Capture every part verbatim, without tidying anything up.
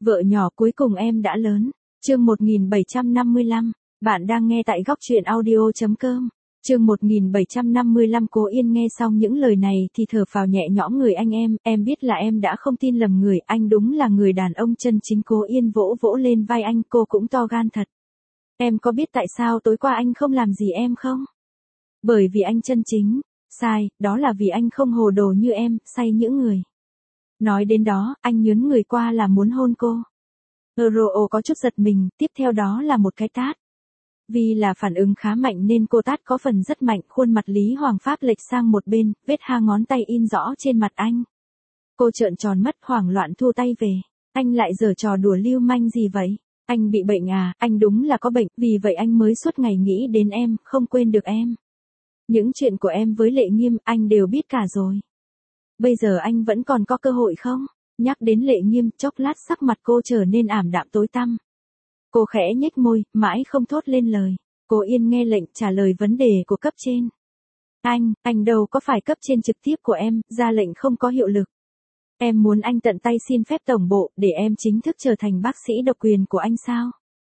Vợ nhỏ cuối cùng em đã lớn. Chương một nghìn bảy trăm năm mươi lăm. Bạn đang nghe tại góc truyện audio chấm com. Chương một nghìn bảy trăm năm mươi lăm. Cố Yên nghe xong những lời này thì thở phào nhẹ nhõm. Người anh em, em biết là em đã không tin lầm người, anh đúng là người đàn ông chân chính. Cố Yên vỗ vỗ lên vai anh, cô cũng to gan thật. Em có biết tại sao tối qua anh không làm gì em không? Bởi vì anh chân chính. Sai, đó là vì anh không hồ đồ như em, say những người. Nói đến đó, anh nhớn người qua là muốn hôn cô. Euro có chút giật mình, tiếp theo đó là một cái tát. Vì là phản ứng khá mạnh nên cô tát có phần rất mạnh, khuôn mặt Lý Hoàng Pháp lệch sang một bên, vết ha ngón tay in rõ trên mặt anh. Cô trợn tròn mắt hoảng loạn thu tay về. Anh lại giở trò đùa lưu manh gì vậy? Anh bị bệnh à? Anh đúng là có bệnh, vì vậy anh mới suốt ngày nghĩ đến em, không quên được em. Những chuyện của em với Lệ Nghiêm, anh đều biết cả rồi. Bây giờ anh vẫn còn có cơ hội không? Nhắc đến Lệ Nghiêm, chốc lát sắc mặt cô trở nên ảm đạm tối tăm. Cô khẽ nhếch môi, mãi không thốt lên lời. Cố Yên nghe lệnh trả lời vấn đề của cấp trên. Anh, anh đâu có phải cấp trên trực tiếp của em, ra lệnh không có hiệu lực. Em muốn anh tận tay xin phép tổng bộ, để em chính thức trở thành bác sĩ độc quyền của anh sao?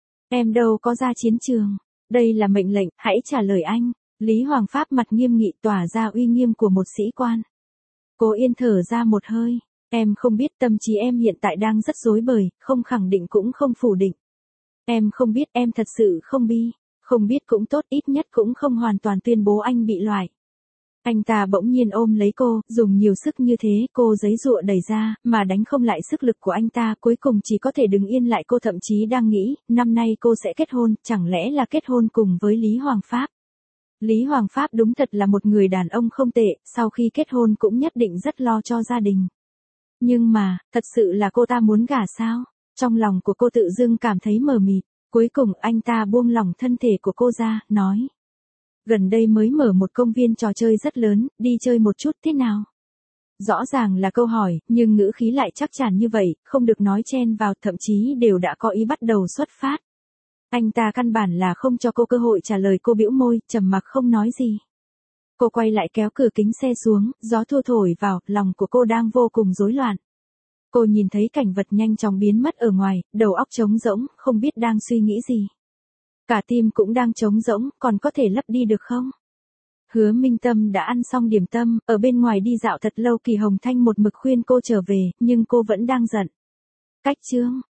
Em đâu có ra chiến trường. Đây là mệnh lệnh, hãy trả lời anh. Lý Hoàng Pháp mặt nghiêm nghị tỏa ra uy nghiêm của một sĩ quan. Cố Yên thở ra một hơi. Em không biết, tâm trí em hiện tại đang rất rối bời, không khẳng định cũng không phủ định. Em không biết, em thật sự không bi. Không biết cũng tốt, ít nhất cũng không hoàn toàn tuyên bố anh bị loại. Anh ta bỗng nhiên ôm lấy cô, dùng nhiều sức như thế, cô giãy giụa đẩy ra, mà đánh không lại sức lực của anh ta, cuối cùng chỉ có thể đứng yên lại. Cô thậm chí đang nghĩ, năm nay cô sẽ kết hôn, chẳng lẽ là kết hôn cùng với Lý Hoàng Pháp. Lý Hoàng Pháp đúng thật là một người đàn ông không tệ, sau khi kết hôn cũng nhất định rất lo cho gia đình. Nhưng mà, thật sự là cô ta muốn gả sao? Trong lòng của cô tự dưng cảm thấy mờ mịt. Cuối cùng anh ta buông lỏng thân thể của cô ra, nói. Gần đây mới mở một công viên trò chơi rất lớn, đi chơi một chút thế nào? Rõ ràng là câu hỏi, nhưng ngữ khí lại chắc chắn như vậy, không được nói chen vào, thậm chí đều đã có ý bắt đầu xuất phát. Anh ta căn bản là không cho cô cơ hội trả lời. Cô bĩu môi, trầm mặc không nói gì. Cô quay lại kéo cửa kính xe xuống, gió thua thổi vào, lòng của cô đang vô cùng rối loạn. Cô nhìn thấy cảnh vật nhanh chóng biến mất ở ngoài, đầu óc trống rỗng, không biết đang suy nghĩ gì. Cả tim cũng đang trống rỗng, còn có thể lấp đi được không? Hứa Minh Tâm đã ăn xong điểm tâm, ở bên ngoài đi dạo thật lâu. Kỳ Hồng Thanh một mực khuyên cô trở về, nhưng cô vẫn đang giận. Cách chương.